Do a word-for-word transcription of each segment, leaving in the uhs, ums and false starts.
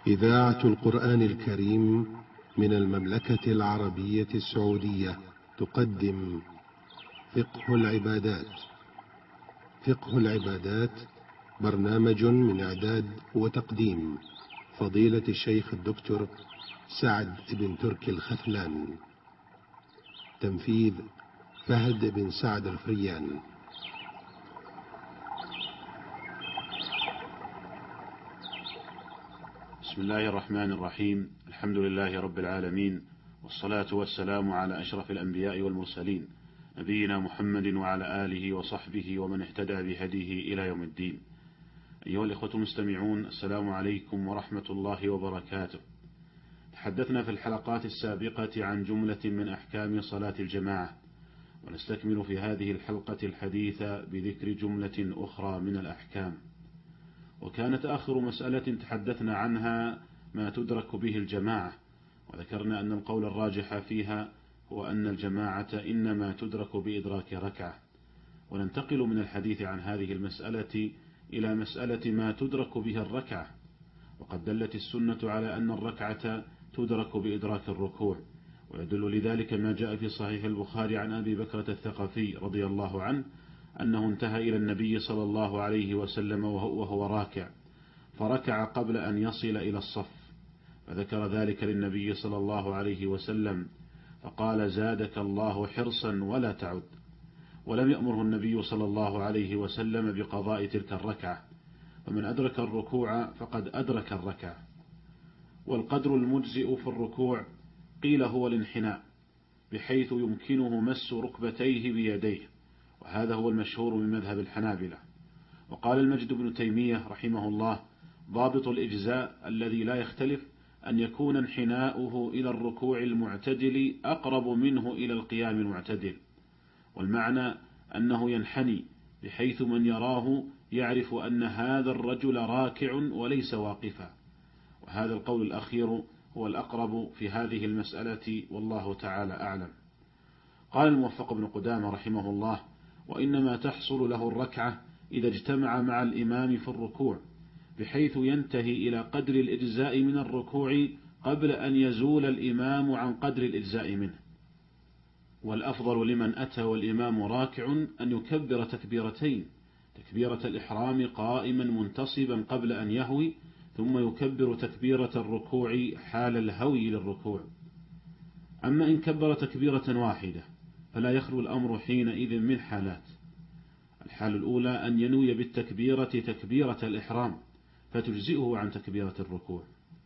إذاعة القرآن الكريم من المملكة العربية السعودية تقدم فقه العبادات. فقه العبادات برنامج من إعداد وتقديم فضيلة الشيخ الدكتور سعد بن تركي الخثلان. تنفيذ فهد بن سعد الفريان. بسم الله الرحمن الرحيم. الحمد لله رب العالمين، والصلاة والسلام على أشرف الأنبياء والمرسلين، نبينا محمد وعلى آله وصحبه ومن اهتدى بهديه إلى يوم الدين. أيها الإخوة المستمعون، السلام عليكم ورحمة الله وبركاته. تحدثنا في الحلقات السابقة عن جملة من أحكام صلاة الجماعة، ونستكمل في هذه الحلقة الحديثة بذكر جملة أخرى من الأحكام. وكانت آخر مسألة تحدثنا عنها ما تدرك به الجماعة، وذكرنا أن القول الراجح فيها هو أن الجماعة إنما تدرك بإدراك ركعة. وننتقل من الحديث عن هذه المسألة إلى مسألة ما تدرك بها الركعة. وقد دلت السنة على أن الركعة تدرك بإدراك الركوع، ويدل لذلك ما جاء في صحيح البخاري عن أبي بكرة الثقفي رضي الله عنه أنه انتهى إلى النبي صلى الله عليه وسلم وهو راكع، فركع قبل أن يصل إلى الصف، فذكر ذلك للنبي صلى الله عليه وسلم فقال: زادك الله حرصا ولا تعد. ولم يأمره النبي صلى الله عليه وسلم بقضاء تلك الركعة، فمن أدرك الركوع فقد أدرك الركعة. والقدر المجزئ في الركوع قيل هو الانحناء، بحيث يمكنه مس ركبتيه بيديه، وهذا هو المشهور من مذهب الحنابلة. وقال المجد بن تيمية رحمه الله: ضابط الإجزاء الذي لا يختلف أن يكون انحناؤه إلى الركوع المعتدل أقرب منه إلى القيام المعتدل، والمعنى أنه ينحني بحيث من يراه يعرف أن هذا الرجل راكع وليس واقفا. وهذا القول الأخير هو الأقرب في هذه المسألة، والله تعالى أعلم. قال الموفق بن قدامة رحمه الله: وإنما تحصل له الركعة إذا اجتمع مع الإمام في الركوع، بحيث ينتهي إلى قدر الإجزاء من الركوع قبل أن يزول الإمام عن قدر الإجزاء منه. والأفضل لمن أتى والإمام راكع أن يكبر تكبيرتين: تكبيرة الإحرام قائما منتصبا قبل أن يهوي، ثم يكبر تكبيرة الركوع حال الهوي للركوع. أما إن كبر تكبيرة واحدة فلا يخلو الأمر حينئذ من حالات. الحال الأولى أن ينوي بالتكبيرة تكبيرة الإحرام فتجزئه عن تكبيرة الركوع.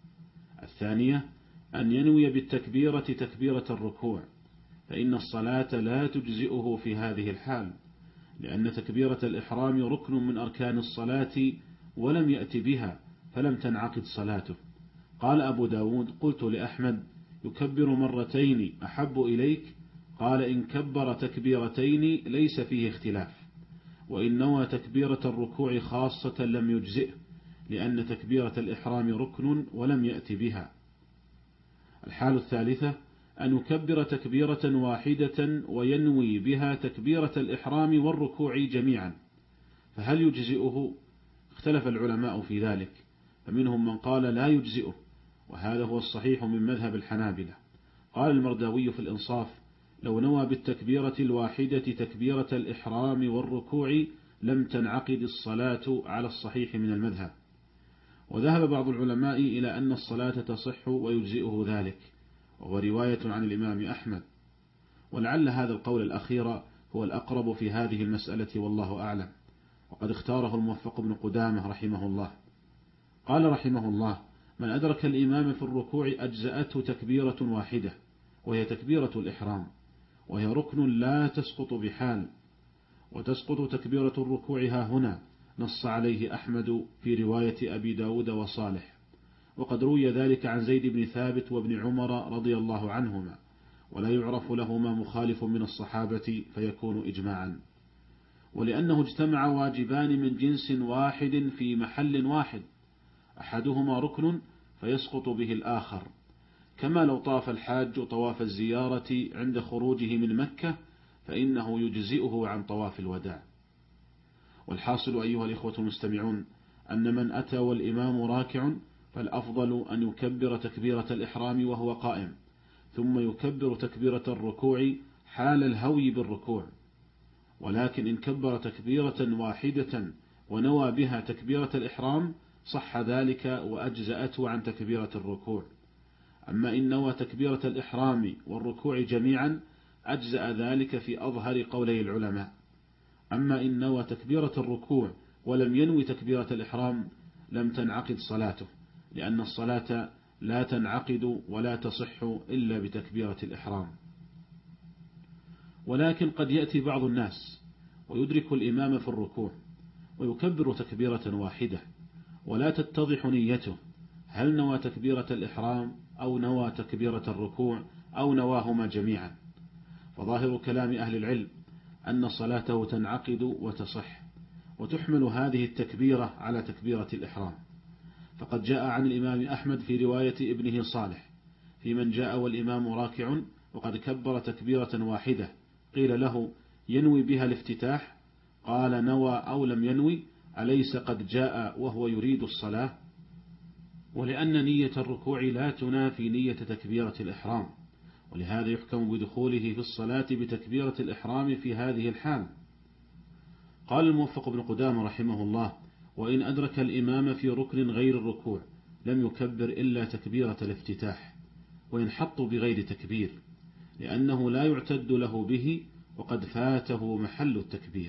الثانية أن ينوي بالتكبيرة تكبيرة الركوع، فإن الصلاة لا تجزئه في هذه الحال، لأن تكبيرة الإحرام ركن من أركان الصلاة ولم يأت بها، فلم تنعقد صلاته. قال أبو داود: قلت لأحمد: يكبر مرتين أحب إليك؟ قال: إن كبر تكبيرتين ليس فيه اختلاف، وإن نوى تكبيرة الركوع خاصة لم يجزئه، لأن تكبيرة الإحرام ركن ولم يأت بها. الحال الثالثة أن يكبر تكبيرة واحدة وينوي بها تكبيرة الإحرام والركوع جميعا، فهل يجزئه؟ اختلف العلماء في ذلك، فمنهم من قال لا يجزئه، وهذا هو الصحيح من مذهب الحنابلة. قال المرداوي في الإنصاف: لو نوى بالتكبيرة الواحدة تكبيرة الإحرام والركوع لم تنعقد الصلاة على الصحيح من المذهب. وذهب بعض العلماء إلى أن الصلاة تصح ويجزئه ذلك، وهو رواية عن الإمام أحمد. ولعل هذا القول الأخير هو الأقرب في هذه المسألة، والله أعلم، وقد اختاره الموفق بن قدامة رحمه الله. قال رحمه الله: من أدرك الإمام في الركوع أجزأته تكبيرة واحدة، وهي تكبيرة الإحرام، وهي ركن لا تسقط بحال. وتسقط تكبيرة الركوع ها هنا، نص عليه أحمد في رواية أبي داود وصالح، وقد روي ذلك عن زيد بن ثابت وابن عمر رضي الله عنهما، ولا يعرف لهما مخالف من الصحابة فيكون إجماعا. ولأنه اجتمع واجبان من جنس واحد في محل واحد، أحدهما ركن فيسقط به الآخر، كما لو طاف الحاج طواف الزيارة عند خروجه من مكة فإنه يجزئه عن طواف الوداع. والحاصل أيها الإخوة المستمعون أن من أتى والإمام راكع فالأفضل أن يكبر تكبيرة الإحرام وهو قائم، ثم يكبر تكبيرة الركوع حال الهوي بالركوع. ولكن إن كبر تكبيرة واحدة ونوى بها تكبيرة الإحرام صح ذلك وأجزأته عن تكبيرة الركوع. أما إن نوى تكبيرة الإحرام والركوع جميعا أجزأ ذلك في أظهر قولي العلماء. أما إن نوى تكبيرة الركوع ولم ينوي تكبيرة الإحرام لم تنعقد صلاته، لأن الصلاة لا تنعقد ولا تصح إلا بتكبيرة الإحرام. ولكن قد يأتي بعض الناس ويدرك الإمام في الركوع ويكبر تكبيرة واحدة ولا تتضح نيته، هل نوى تكبيرة الإحرام أو نوى تكبيرة الركوع أو نواهما جميعا؟ فظاهر كلام أهل العلم أن صلاته تنعقد وتصح، وتحمل هذه التكبيرة على تكبيرة الإحرام. فقد جاء عن الإمام أحمد في رواية ابنه صالح في من جاء والإمام راكع وقد كبر تكبيرة واحدة، قيل له ينوي بها الافتتاح؟ قال نوى أو لم ينوي، أليس قد جاء وهو يريد الصلاة؟ ولأن نية الركوع لا تنافي نية تكبيرة الإحرام، ولهذا يحكم بدخوله في الصلاة بتكبيرة الإحرام في هذه الحال. قال الموفق بن قدامة رحمه الله: وإن أدرك الإمام في ركن غير الركوع لم يكبر إلا تكبيرة الافتتاح، وينحط بغير تكبير، لأنه لا يعتد له به وقد فاته محل التكبير.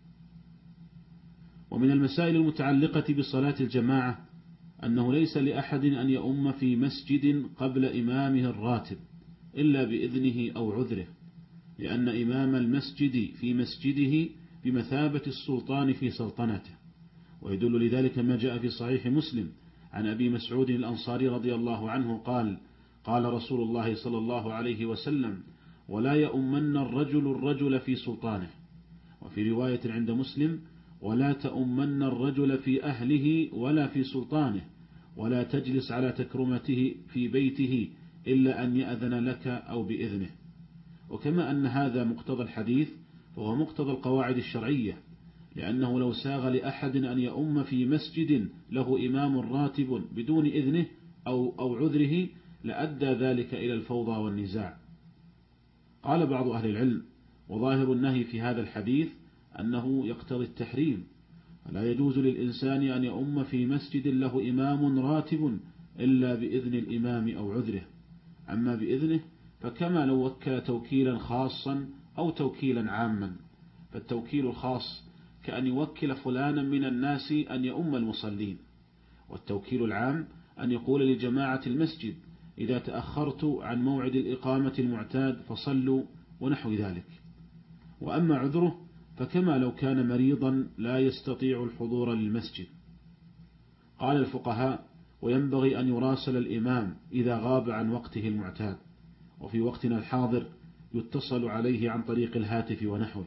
ومن المسائل المتعلقة بصلاة الجماعة أنه ليس لأحد أن يؤم في مسجد قبل إمامه الراتب إلا بإذنه أو عذره، لأن إمام المسجد في مسجده بمثابة السلطان في سلطنته. ويدل لذلك ما جاء في صحيح مسلم عن أبي مسعود الأنصاري رضي الله عنه قال: قال رسول الله صلى الله عليه وسلم: ولا يؤمن الرجل الرجل في سلطانه. وفي رواية عند مسلم: ولا تؤمن الرجل في أهله ولا في سلطانه، ولا تجلس على تكرمته في بيته إلا أن يأذن لك أو بإذنه. وكما أن هذا مقتضى الحديث فهو مقتضى القواعد الشرعية، لأنه لو ساغ لأحد أن يؤم في مسجد له إمام راتب بدون إذنه أو, أو عذره لأدى ذلك إلى الفوضى والنزاع. قال بعض أهل العلم: وظاهر النهي في هذا الحديث أنه يقتضي التحريم، فلا يجوز للإنسان أن يؤم في مسجد له إمام راتب إلا بإذن الإمام أو عذره. أما بإذنه فكما لو وكل توكيلا خاصا أو توكيلا عاما، فالتوكيل الخاص كأن يوكل فلانا من الناس أن يؤم المصلين، والتوكيل العام أن يقول لجماعة المسجد: إذا تأخرت عن موعد الإقامة المعتاد فصلوا، ونحو ذلك. وأما عذره فكما لو كان مريضا لا يستطيع الحضور للمسجد. قال الفقهاء: وينبغي أن يراسل الإمام إذا غاب عن وقته المعتاد، وفي وقتنا الحاضر يتصل عليه عن طريق الهاتف ونحوه.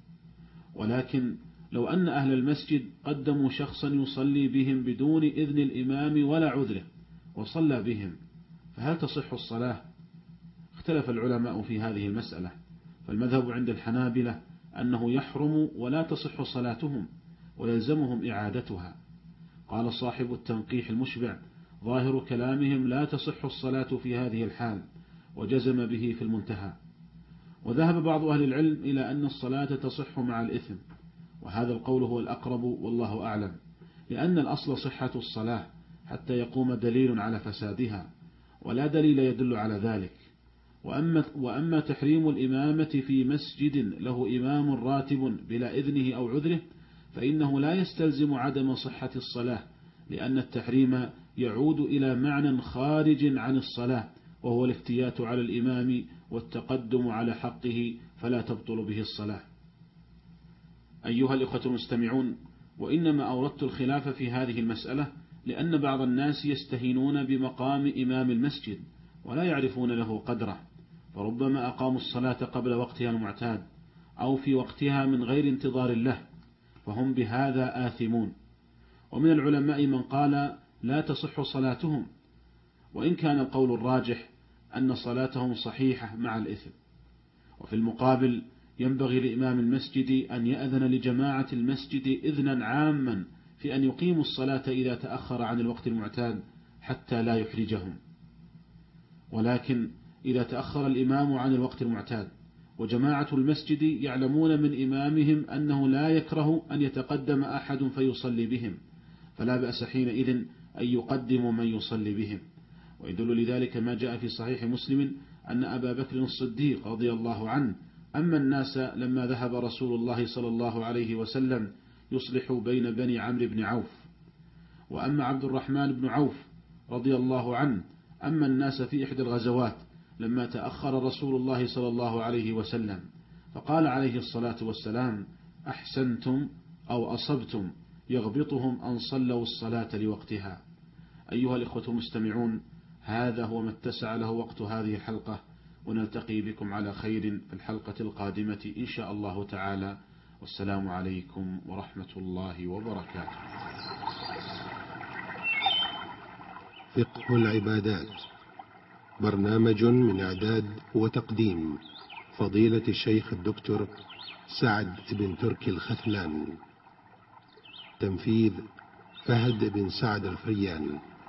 ولكن لو أن أهل المسجد قدموا شخصا يصلي بهم بدون إذن الإمام ولا عذره وصلى بهم، فهل تصح الصلاة؟ اختلف العلماء في هذه المسألة، فالمذهب عند الحنابلة أنه يحرم ولا تصح صلاتهم ويلزمهم إعادتها. قال صاحب التنقيح المشبع: ظاهر كلامهم لا تصح الصلاة في هذه الحال، وجزم به في المنتهى. وذهب بعض أهل العلم إلى أن الصلاة تصح مع الإثم، وهذا القول هو الأقرب والله أعلم، لأن الأصل صحة الصلاة حتى يقوم دليل على فسادها، ولا دليل يدل على ذلك. وأما, وأما تحريم الإمامة في مسجد له إمام راتب بلا إذنه أو عذره فإنه لا يستلزم عدم صحة الصلاة، لأن التحريم يعود إلى معنى خارج عن الصلاة، وهو الافتيات على الإمام والتقدم على حقه، فلا تبطل به الصلاة. أيها الإخوة المستمعون، وإنما أوردت الخلاف في هذه المسألة لأن بعض الناس يستهينون بمقام إمام المسجد ولا يعرفون له قدره، فربما أقاموا الصلاة قبل وقتها المعتاد أو في وقتها من غير انتظار له، فهم بهذا آثمون. ومن العلماء من قال لا تصح صلاتهم، وإن كان القول الراجح أن صلاتهم صحيحة مع الإثم. وفي المقابل ينبغي لإمام المسجد أن يأذن لجماعة المسجد إذنا عاما في أن يقيموا الصلاة إذا تأخر عن الوقت المعتاد حتى لا يحرجهم. ولكن إذا تأخر الإمام عن الوقت المعتاد وجماعة المسجد يعلمون من إمامهم أنه لا يكره أن يتقدم أحد فيصلي بهم، فلا بأس حينئذ أن يقدموا من يصلي بهم. ويدل لذلك ما جاء في صحيح مسلم أن أبا بكر الصديق رضي الله عنه أما الناس لما ذهب رسول الله صلى الله عليه وسلم يصلح بين بني عمرو بن عوف. وأما عبد الرحمن بن عوف رضي الله عنه أما الناس في إحدى الغزوات لما تأخر رسول الله صلى الله عليه وسلم، فقال عليه الصلاة والسلام: أحسنتم أو أصبتم يغبطهم أن صلوا الصلاة لوقتها. أيها الإخوة المستمعون، هذا هو ما اتسع له وقت هذه الحلقة، ونلتقي بكم على خير في الحلقة القادمة إن شاء الله تعالى، والسلام عليكم ورحمة الله وبركاته. فقه العبادات، برنامج من إعداد وتقديم فضيلة الشيخ الدكتور سعد بن تركي الختلان، تنفيذ فهد بن سعد الفريان.